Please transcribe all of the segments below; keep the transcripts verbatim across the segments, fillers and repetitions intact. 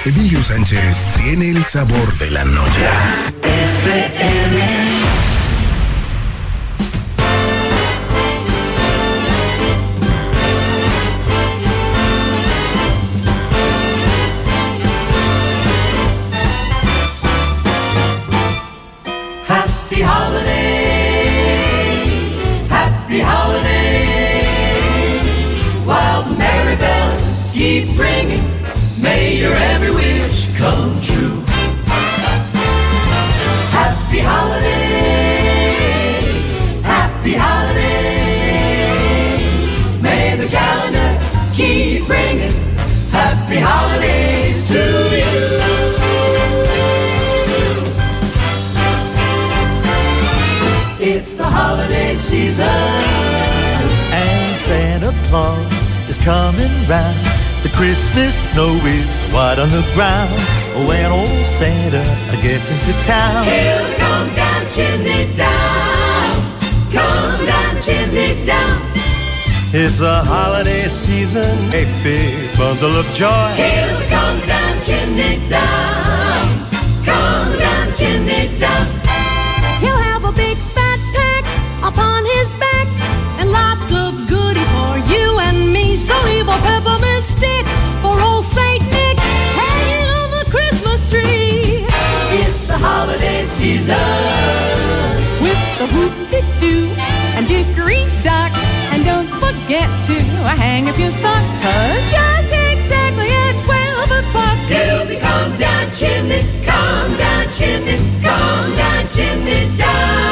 Emilio Sánchez tiene el sabor de la noche. F M. Keep ringing, may your every wish come true. Happy holiday, happy holiday. May the calendar keep ringing, happy holidays to you. It's the holiday season, and Santa Claus is coming round. The Christmas snow is white on the ground. When old Santa gets into town, he'll come down chimney down, come down chimney down. It's a holiday season, a big bundle of joy. He'll come down chimney down, come down chimney down. He'll have a big fat pack upon his back, and lots of goodies for you and me. So leave a peppermint stick for old Saint Nick hanging on the Christmas tree. It's the holiday season, with the whoop-de-doo and dickory-dock. And don't forget to hang up your sock, 'cause just exactly at twelve o'clock he'll be come down chimney, come down chimney, come down chimney down.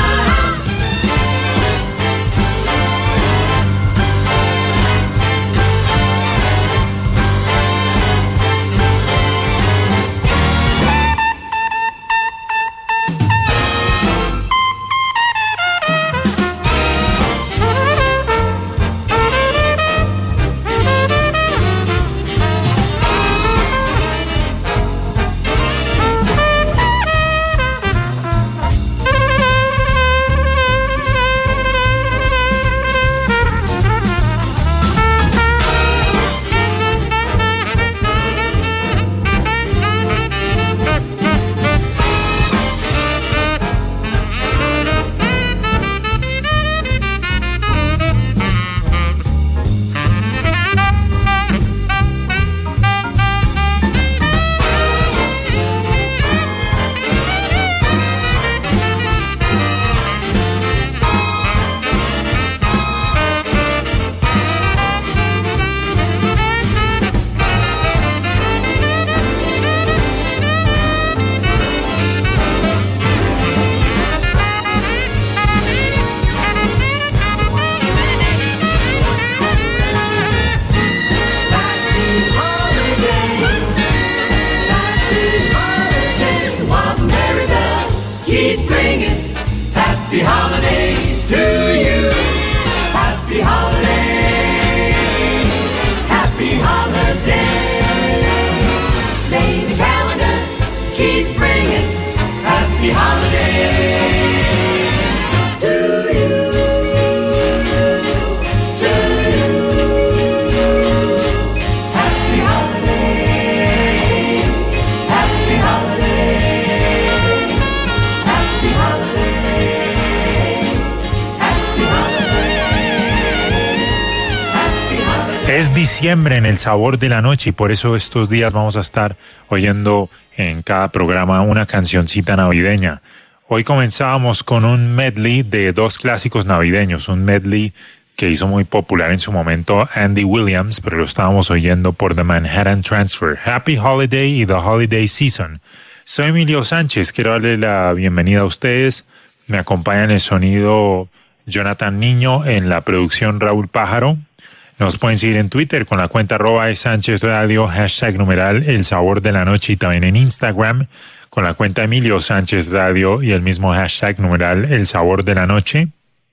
Es diciembre en el sabor de la noche y por eso estos días vamos a estar oyendo en cada programa una cancioncita navideña. Hoy comenzábamos con un medley de dos clásicos navideños, un medley que hizo muy popular en su momento Andy Williams, pero lo estábamos oyendo por The Manhattan Transfer, Happy Holiday y The Holiday Season. Soy Emilio Sánchez, quiero darle la bienvenida a ustedes. Me acompaña en el sonido Jonathan Niño, en la producción Raúl Pájaro. Nos pueden seguir en Twitter con la cuenta arroba Sánchez Radio, hashtag numeral El Sabor de la Noche, y también en Instagram con la cuenta Emilio Sánchez Radio y el mismo hashtag numeral El Sabor de la Noche.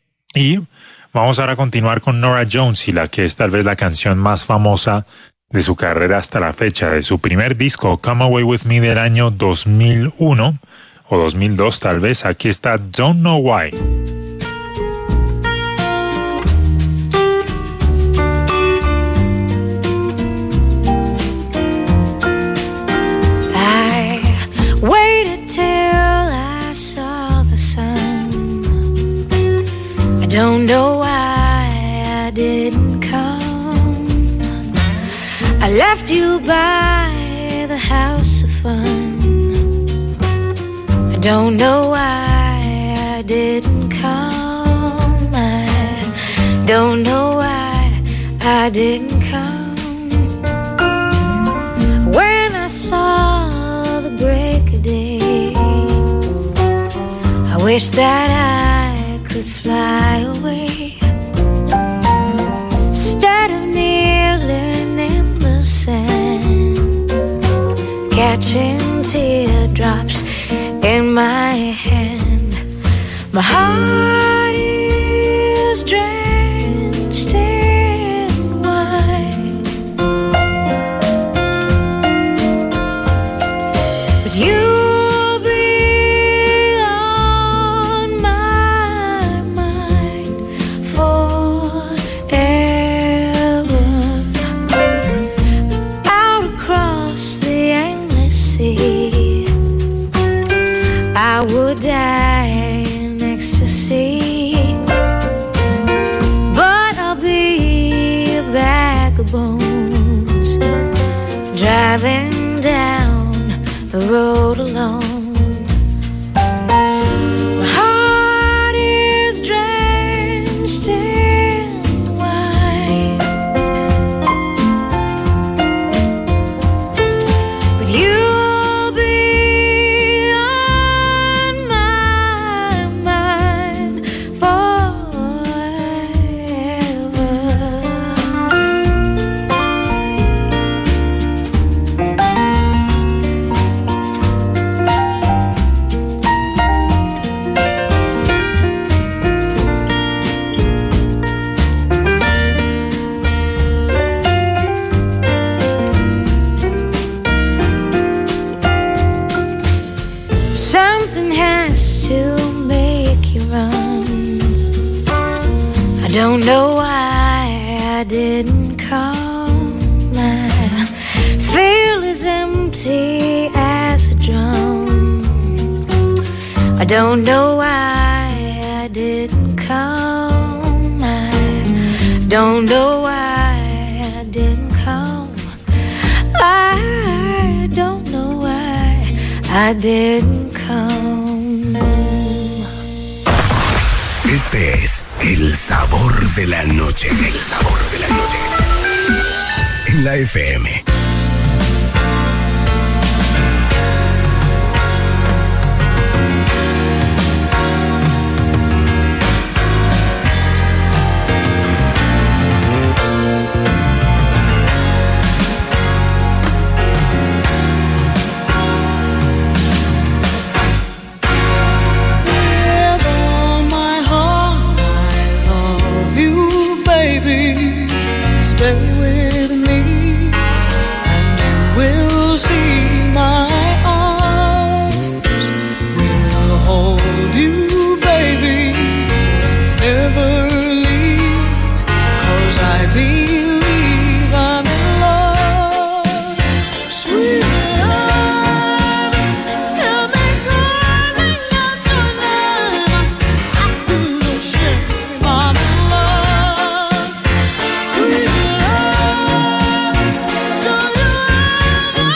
Y vamos ahora a continuar con Norah Jones y la que es tal vez la canción más famosa de su carrera hasta la fecha, de su primer disco Come Away With Me del año dos mil uno o dos mil dos tal vez. Aquí está Don't Know Why. you by the house of fun. I don't know why I didn't come. I don't know why I didn't come. When I saw the break of day, I wish that I could fly away. Instead of kneeling in the sand, catching teardrops in my hand, my heart is drenched in wine. But you'll be on my mind forever. Out across the endless sea, I would die in ecstasy, but I'll be a bag of bones, driving down the road alone. My heart is drenched in wine, but you'll be on my mind forever. Something has to make you run. I don't know why I didn't come. I feel as empty as a drum. I don't know why I didn't come. I don't know why I didn't come. I don't know why I didn't come. Este es el sabor de la noche. El sabor de la noche. En la F M. With all my heart, I love you, baby. Stay with me, and you will see my arms will hold you, baby. Never leave, 'cause I believe I'm in love. Sweet love, help me running out your love. I feel no shame, I'm in love. Sweet love, don't you ever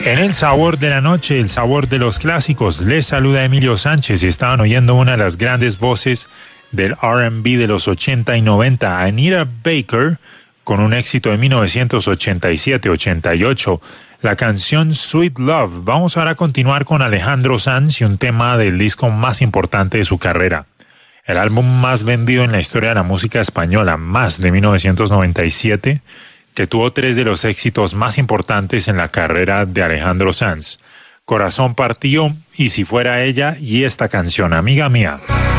En el sabor de la noche, el sabor de los clásicos, les saluda Emilio Sánchez y estaban oyendo una de las grandes voces del R and B de los ochenta y noventa, Anita Baker, con un éxito de mil novecientos ochenta y siete ochenta y ocho, la canción Sweet Love. Vamos ahora a continuar con Alejandro Sanz y un tema del disco más importante de su carrera. El álbum más vendido en la historia de la música española, Más, de mil novecientos noventa y siete, que tuvo tres de los éxitos más importantes en la carrera de Alejandro Sanz: Corazón Partido, Y si fuera ella, y esta canción, Amiga Mía.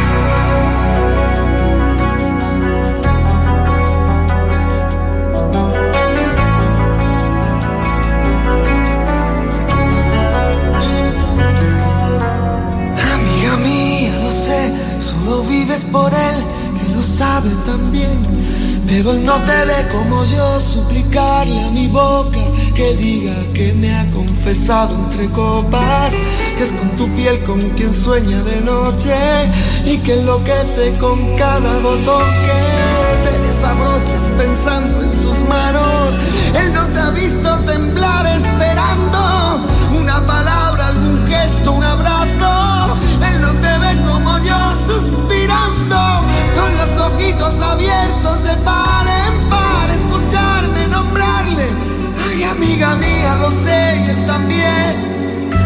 Amiga mía, lo sé, solo vives por él, que lo sabe también. Pero él no te ve como yo, suplicarle a mi boca que diga que me ha confesado entre copas, que es con tu piel con quien sueña de noche y que enloquece con cada botón que te desabrochas pensando en sus manos. Él no te ha visto temblar esperando una palabra, algún gesto, un abrazo. Él no te ve como yo suspirando con los ojitos abiertos de par en par, escucharme nombrarle. Ay, amiga mía, lo sé, y él también.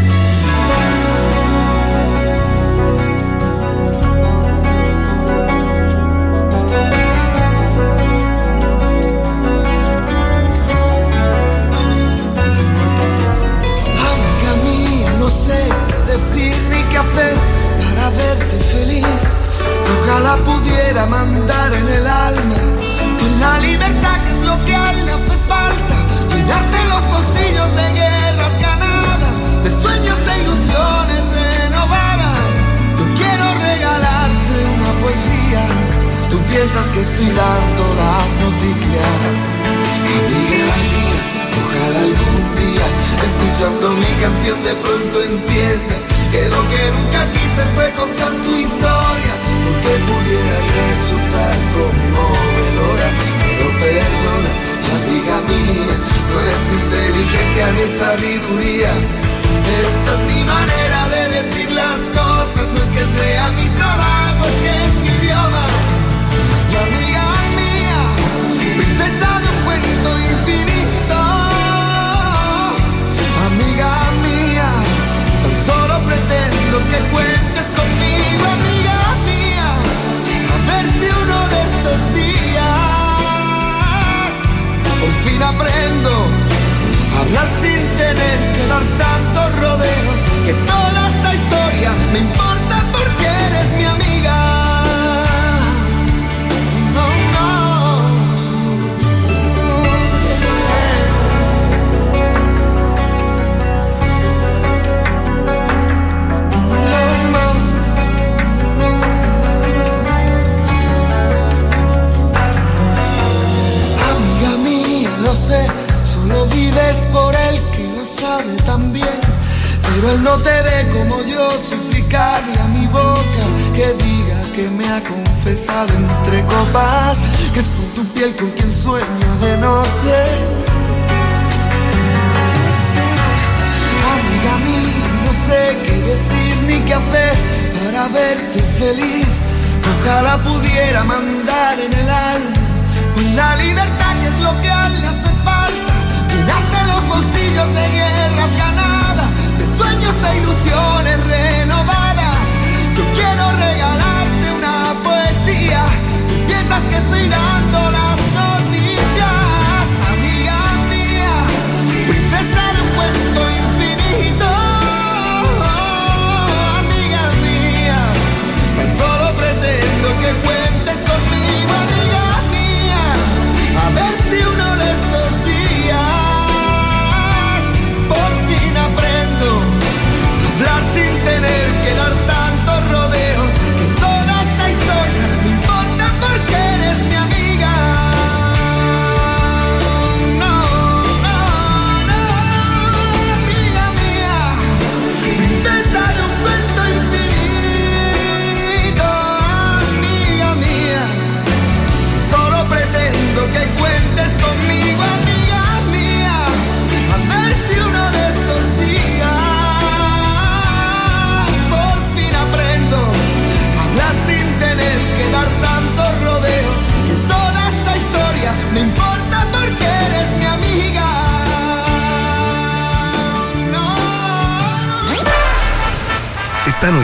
Amiga mía, no sé qué decir ni qué hacer para verte feliz. Ojalá pudiera mandar en el alma con la libertad, que es lo que a él le hace falta, llenarte los bolsillos de guerras ganadas, de sueños e ilusiones renovadas. Yo quiero regalarte una poesía, tú piensas que estoy dando las noticias. Amiga mía, ojalá algún día, escuchando mi canción, de pronto entiendas que lo que nunca quise fue contar tu historia, porque pudiera resultar conmovedora. Pero perdona, amiga mía, no es inteligencia ni sabiduría. Esta es mi manera de decir las cosas, no es que sea mi trabajo, es que es mi idioma. Y amiga mía, princesa de un cuento infinito. Amiga mía, tan solo pretendo que cuentes conmigo, amiga mía. A ver si uno de estos días por fin aprendo a hablar sin tener que dar tantos rodeos, que toda esta historia me importa porque eres mi amiga. No, no. Amiga mía, lo sé, solo vives por él, que lo sabe también. Pero él no te ve como yo, suplicarle a mi boca que diga que me ha confesado entre copas, que es con tu piel con quien sueña de noche. Amiga mía, no sé qué decir ni qué hacer para verte feliz. Ojalá pudiera mandar en el alma con la libertad, que es lo que a él le hace falta, llenarte los bolsillos de guerras ganadas, de sueños e ilusiones renovadas. Yo quiero regalarte una poesía, tú piensas que estoy dando las noticias. Amiga mía, princesa de un cuento infinito. Amiga mía, tan solo pretendo que cuentes conmigo, amiga mía. A ver si uno de estos días por fin aprendo a hablar sin tener que dar tantos rodeos, que toda esta historia me importa porque eres mi amiga.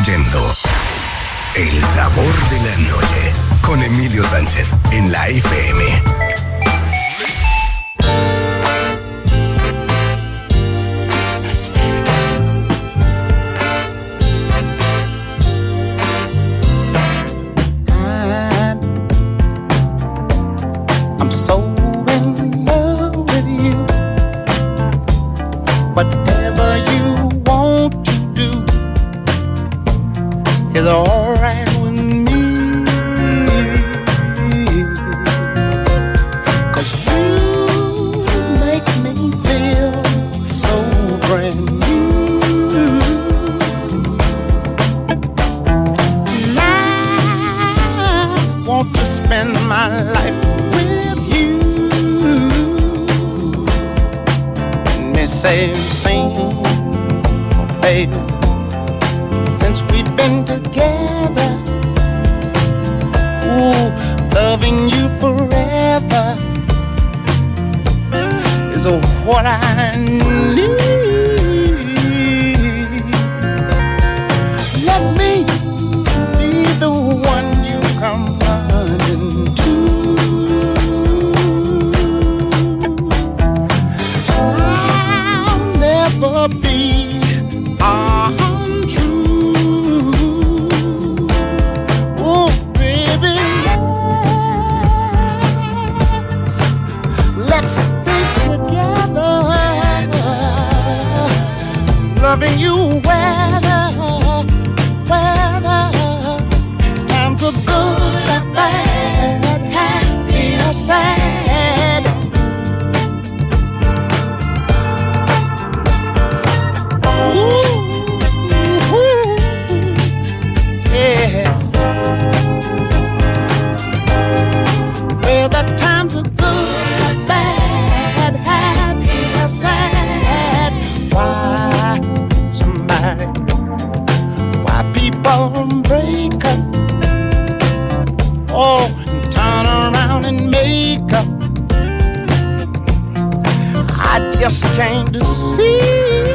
oyendo El Sabor de la Noche con Emilio Sánchez en la F M. I'm so in love with you. Whatever you want to do is alright with me. 'Cause you make me feel so brand new. And I want to spend my life say, sing, baby, since we've been together, ooh, loving you forever is what I need. Let me be the one you come running to. Never be untrue. Oh, baby, let's, let's stay together, loving you weather, weather, times are good or bad, happy or sad. Break up, oh, and turn around and make up. I just came to see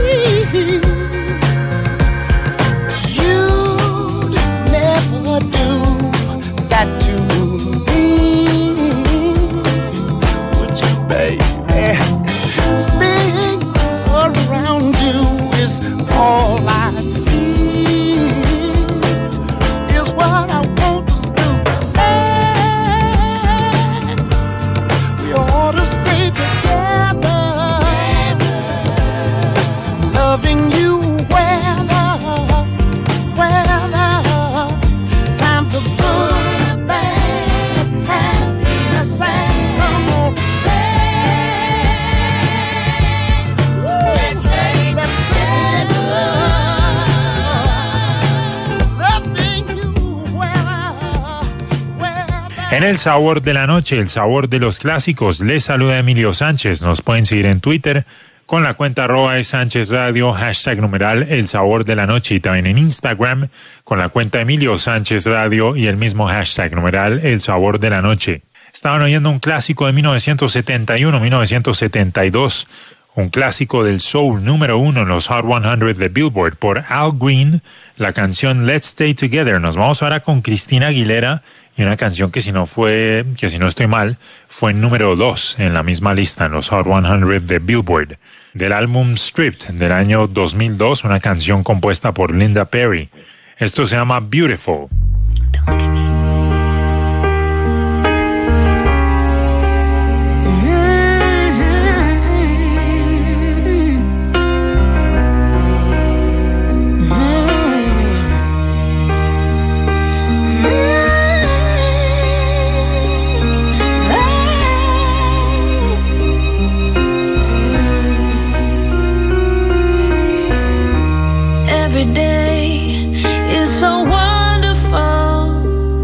you'd never do that to me, would you, baby? Being around you is all I see. En el sabor de la noche, el sabor de los clásicos, les saluda Emilio Sánchez. Nos pueden seguir en Twitter con la cuenta arroba de Sánchez Radio, hashtag numeral el sabor de la noche, y también en Instagram con la cuenta Emilio Sánchez Radio y el mismo hashtag numeral el sabor de la noche. Estaban oyendo un clásico de mil novecientos setenta y uno, mil novecientos setenta y dos, un clásico del soul número uno en los Hot cien de Billboard por Al Green, la canción Let's Stay Together. Nos vamos ahora con Cristina Aguilera y una canción que si no fue, que si no estoy mal, fue número dos en la misma lista en los Hot cien de Billboard, del álbum Stripped del año dos mil dos, una canción compuesta por Linda Perry. Esto se llama Beautiful. Don't look at me. Every day is so wonderful.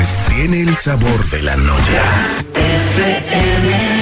tiene el sabor de la noche. F M.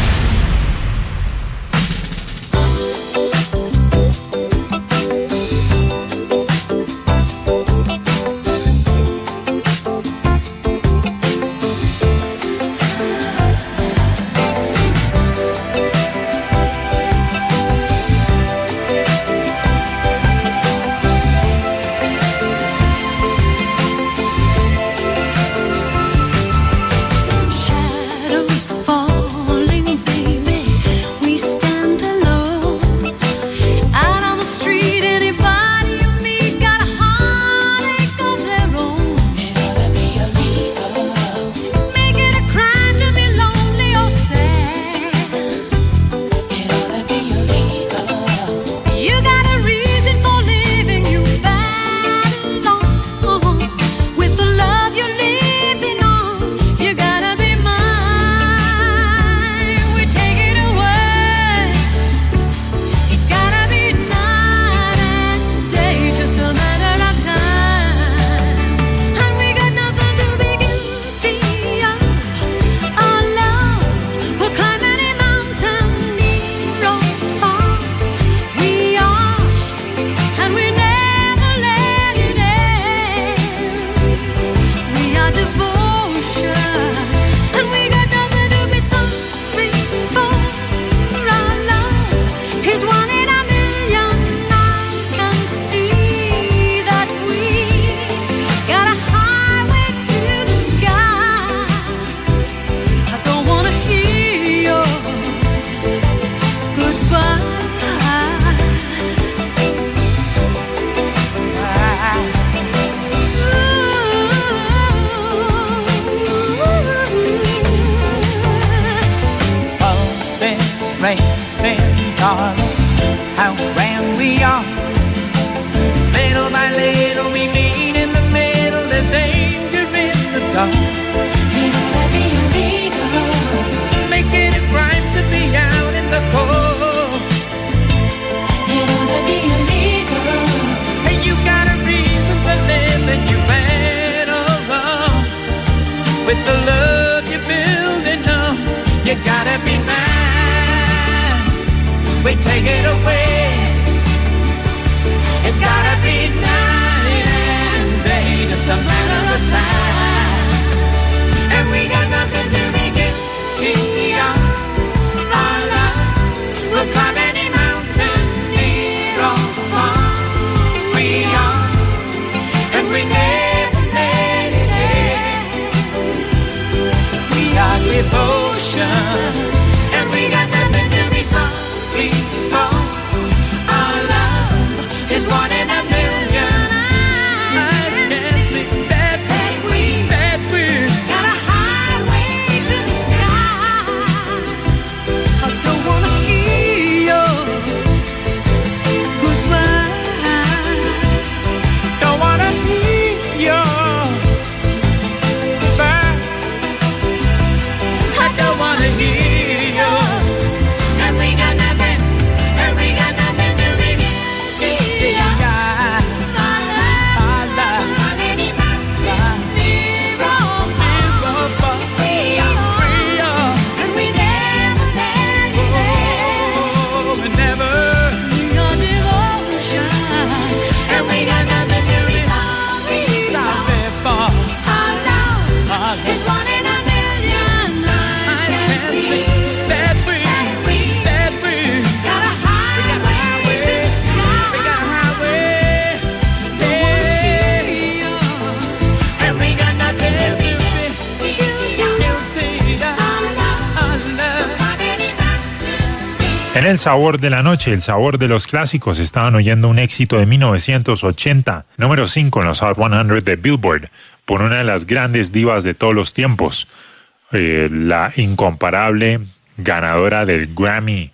En el sabor de la noche, el sabor de los clásicos, estaban oyendo un éxito de mil novecientos ochenta, número cinco en los Hot cien de Billboard, por una de las grandes divas de todos los tiempos, eh, la incomparable ganadora del Grammy,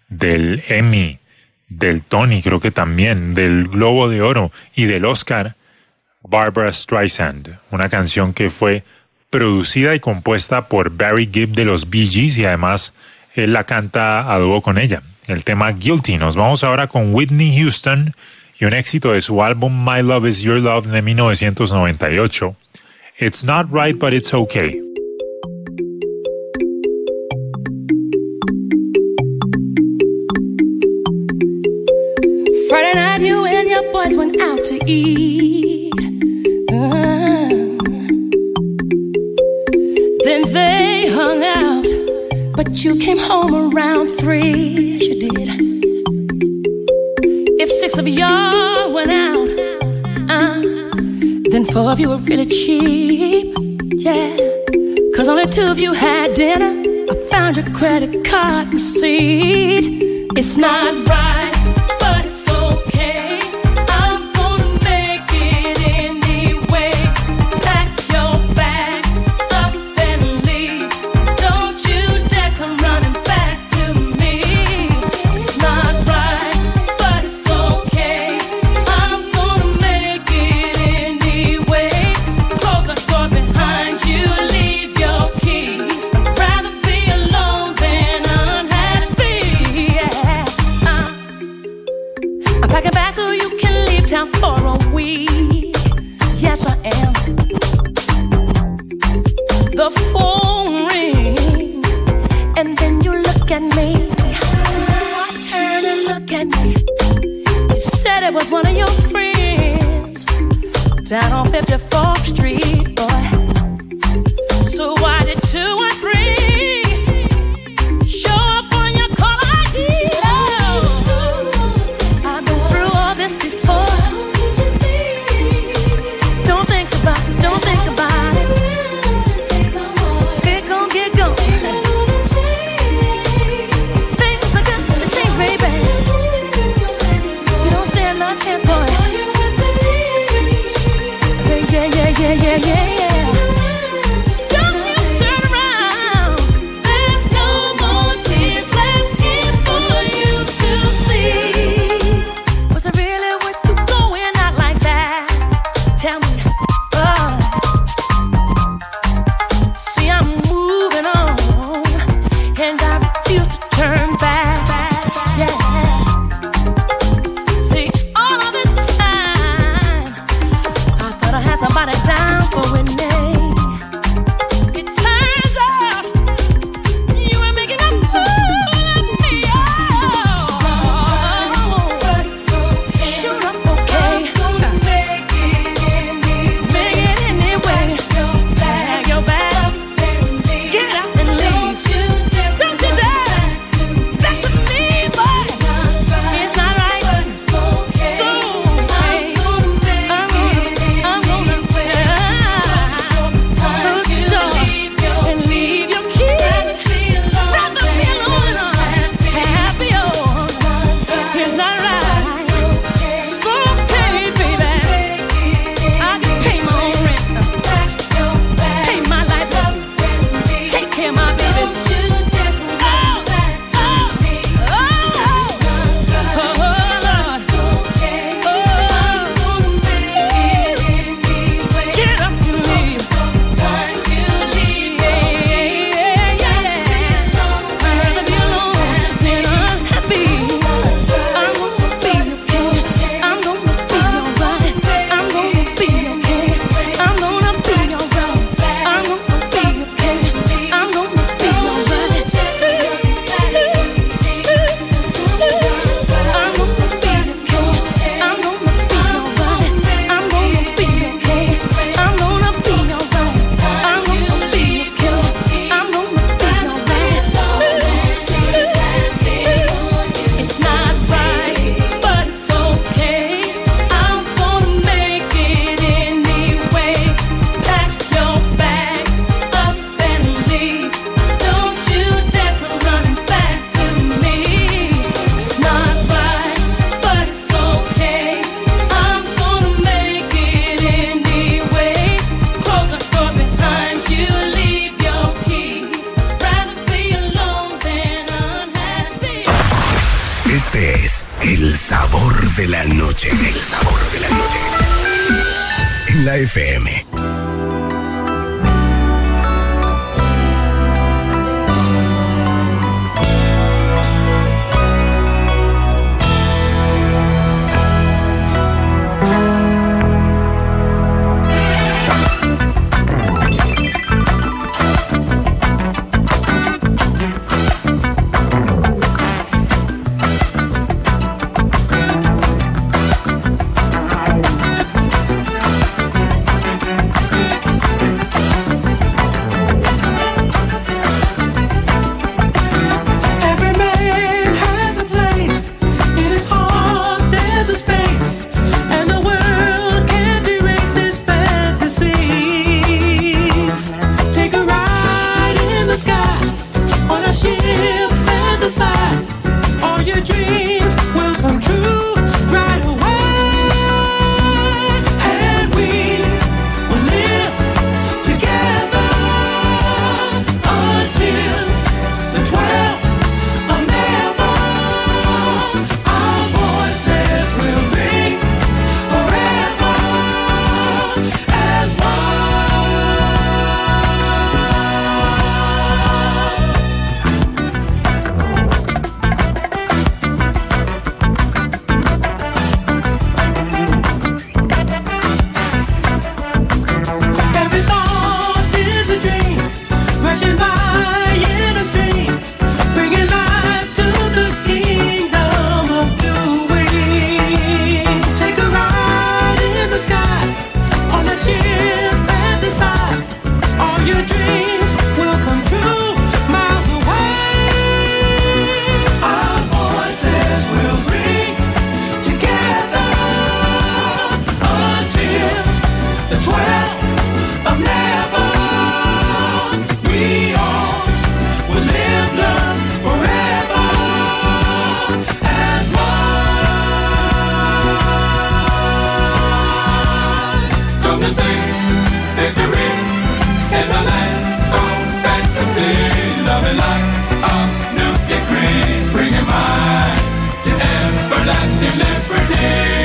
del Emmy, del Tony, creo que también, del Globo de Oro y del Oscar, Barbra Streisand, una canción que fue producida y compuesta por Barry Gibb de los Bee Gees y además él la canta a dúo con ella, el tema Guilty. Nos vamos ahora con Whitney Houston y un éxito de su álbum My Love Is Your Love de mil novecientos noventa y ocho, It's not right, but it's okay. Friday night, you and your boys went out to eat. Uh, then they hung out, but you came home around three. Yes, you did. If six of y'all went out, uh, then four of you were really cheap. Yeah, cause only two of you had dinner. I found your credit card receipt. It's not right, but it's okay. I'm gonna make it anyway. Pack your bag up and leave. Don't you dare come running back to me. It's not right, but it's okay. I'm gonna make it anyway. Close the door behind you, leave your key. I'd rather be alone than unhappy. Yeah. Uh, I'm packing back so you can leave town for a week. Yes, I am. The phone rings, and then you look at me. I turn and look at me. You said it was one of your friends down on fifty-fourth Street, boy. So why did two and three show up on your call I D? Oh, I've been through all this before. Don't think about it, don't think about it. Get gon', get gon'. Things are gonna change, baby. You don't stand no chance, boy. Yeah, yeah, yeah, yeah, yeah, yeah. So you turn around. There's no more tears left in for you to see. Was it really worth you going out like that? Tell me. Oh. See, I'm moving on, and I refuse to turn back. Yeah. See, all of this time, I thought I had somebody down for winning. It turns out you were making a fool of me. Oh, shoot up, okay. Make it anyway. Pack your bag, get up and leave. Don't you dare mess with me, boy. It's not right. So okay. I'm gonna, I'm gonna close the door and leave your key. Rather be alone and unhappy. Oh, it's not right. So okay, baby. I can pay my own rent, pay my light bill, take care of my babies. Oh, oh, oh, oh, Lord. Get up and leave. Yeah, yeah, yeah. I'd rather be alone than unhappy. I'm gonna be okay. I'm gonna be alright. I'm gonna be okay. I'm gonna be alright. I'm gonna be okay. I'm gonna be alright. I'm gonna be okay. I'm gonna be alright. I'm gonna be okay. I'm gonna be alright. I'm gonna be okay. I'm gonna be alright. It's not right, but it's okay. I'm gonna make it anyway. Pack your bags up and leave. Don't you dare come running back to me. It's not right, but it's okay. I'm gonna make it anyway. Close the door behind you, leave your key. Rather be alone than unhappy. Este es el sabor de la noche. El sabor de la noche. En la F M. loving like a new decree, bringing mine to everlasting liberty.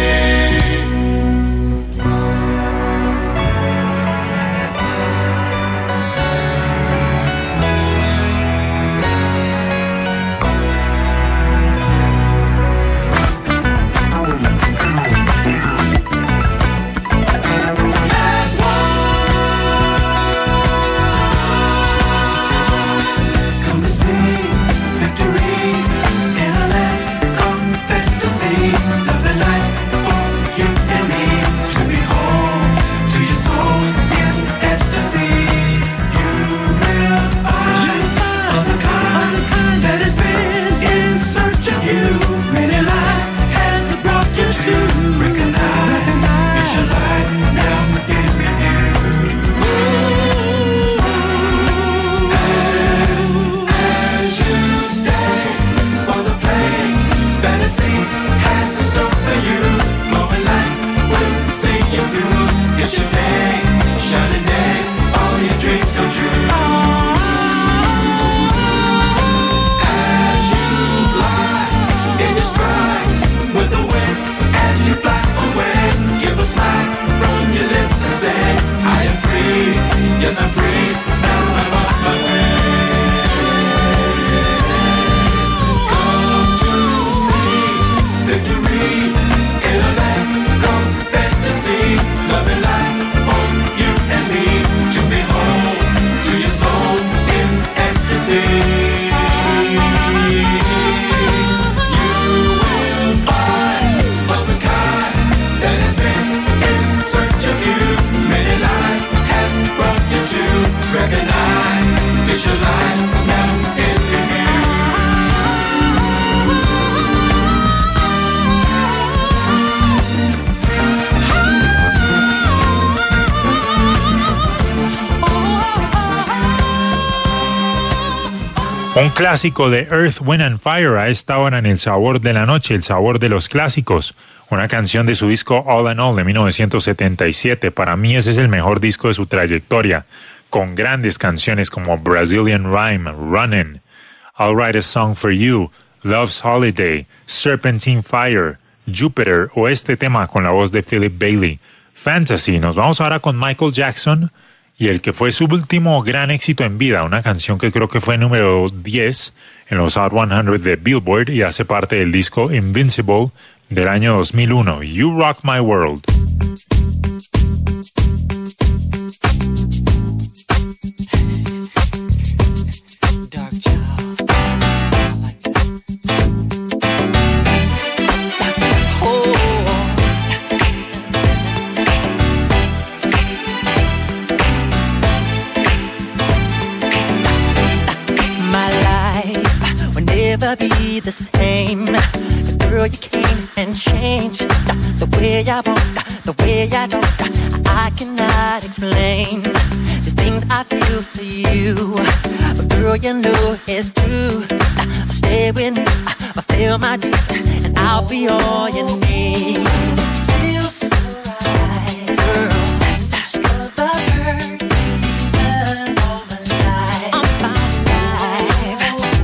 Yes, I'm free, now I'm on my way. Come to see victory in a land called fantasy. Love and light for you and me. To be home to your soul is ecstasy. You will find of the kind that has been in search of you. Many lives have brought you to recognize it's your life now in review. Un clásico de Earth, Wind and Fire a esta hora en El Sabor de la Noche, el sabor de los clásicos. Una canción de su disco All in All de mil novecientos setenta y siete. Para mí ese es el mejor disco de su trayectoria, con grandes canciones como Brazilian Rhyme, Runnin', I'll Write a Song for You, Love's Holiday, Serpentine Fire, Jupiter o este tema con la voz de Philip Bailey, Fantasy. Nos vamos ahora con Michael Jackson y el que fue su último gran éxito en vida, una canción que creo que fue número diez en los Hot cien de Billboard y hace parte del disco Invincible del año dos mil uno, You Rock My World. Never be the same. 'Cause girl, you came and changed the, the way I walk, the way I talk. I cannot explain the things I feel for you, but girl, you know it's true. I'll stay with you, I'll feel my dreams, and I'll be all you need. Feels so right, girl. That's such the perfect love all my life. I'm fine life.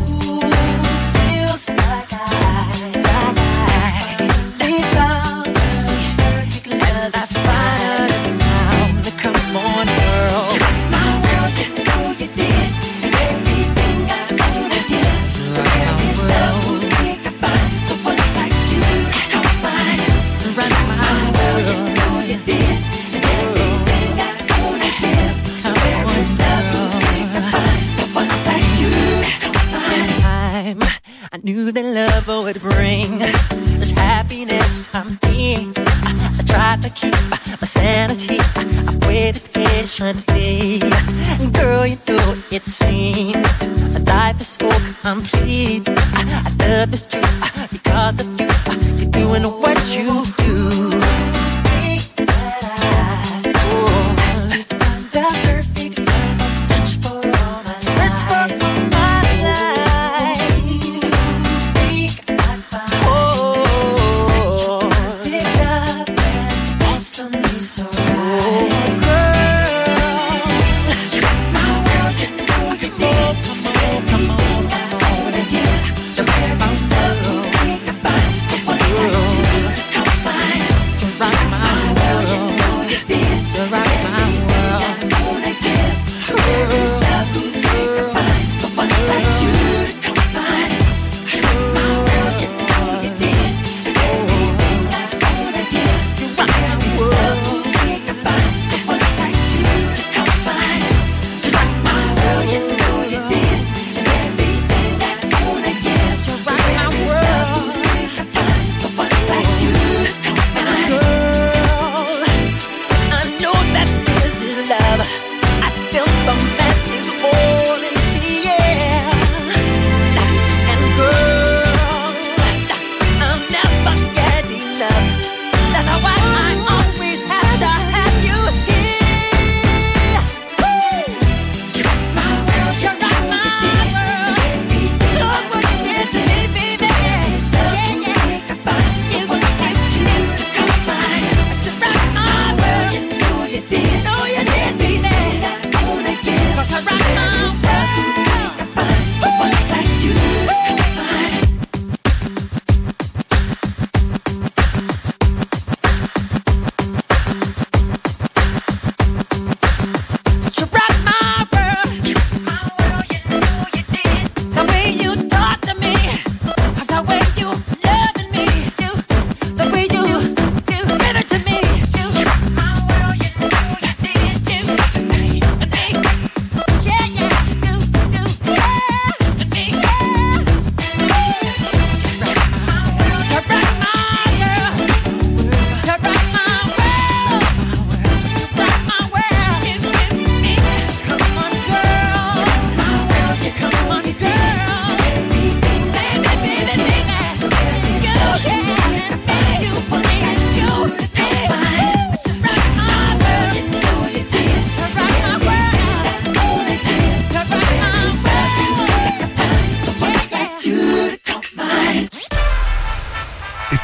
Knew that love would bring this happiness I'm feeling. I, I tried to keep my sanity. I, I waited patiently. And girl, you know it seems life is so complete. I, I love this truth because of you. You're doing what you do. Come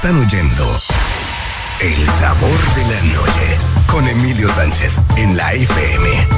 Están oyendo El Sabor de la Noche con Emilio Sánchez en la F M.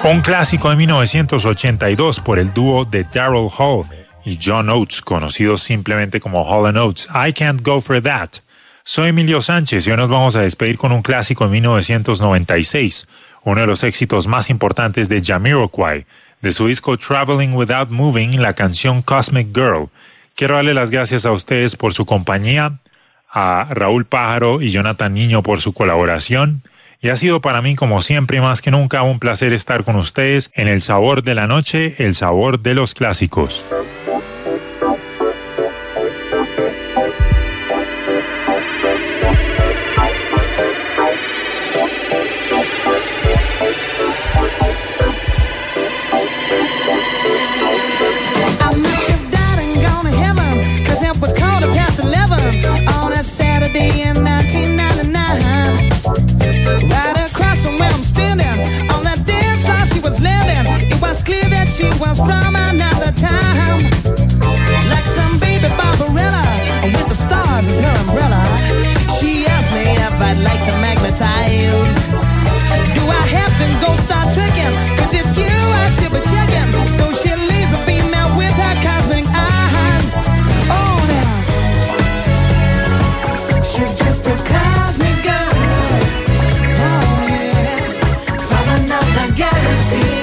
Un clásico de mil novecientos ochenta y dos por el dúo de Daryl Hall y John Oates, conocidos simplemente como Hall and Oates, I Can't Go For That. Soy Emilio Sánchez y hoy nos vamos a despedir con un clásico de mil novecientos noventa y seis, uno de los éxitos más importantes de Jamiroquai, de su disco Traveling Without Moving, la canción Cosmic Girl. Quiero darle las gracias a ustedes por su compañía, a Raúl Pájaro y Jonathan Niño por su colaboración, y ha sido para mí, como siempre y más que nunca, un placer estar con ustedes en El Sabor de la Noche, el sabor de los clásicos. She was from another time, like some baby Barbarella with the stars as her umbrella. She asked me if I'd like to magnetize. Do I have to go start tricking? Cause it's you I should be checking. So she leaves a female with her cosmic eyes. Oh now, she's just a cosmic girl. Oh yeah, from another galaxy.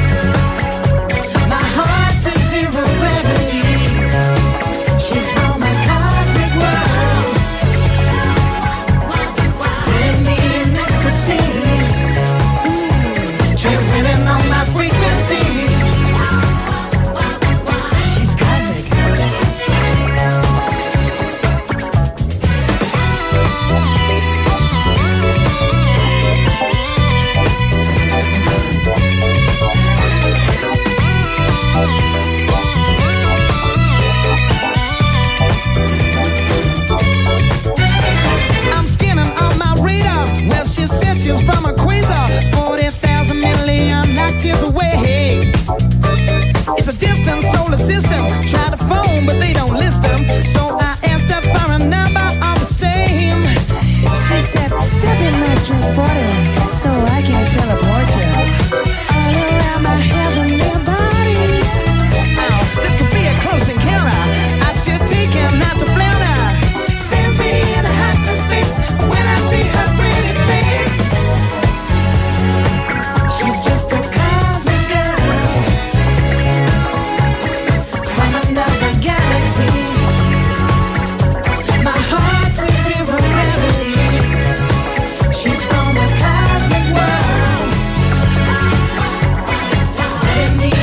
From a quasar, forty thousand million light years away. It's a distant solar system. Try to phone, but they don't list them. So I asked her for a number all the same. She said, step in my transporter so I can teleport you all around my heavenly body. Oh, this could be a close encounter. I should take him not to flounder. Sends me in a hot space when I see her pretty face. She's just a cosmic girl from another galaxy. My heart's in zero gravity. She's from a cosmic world. Let me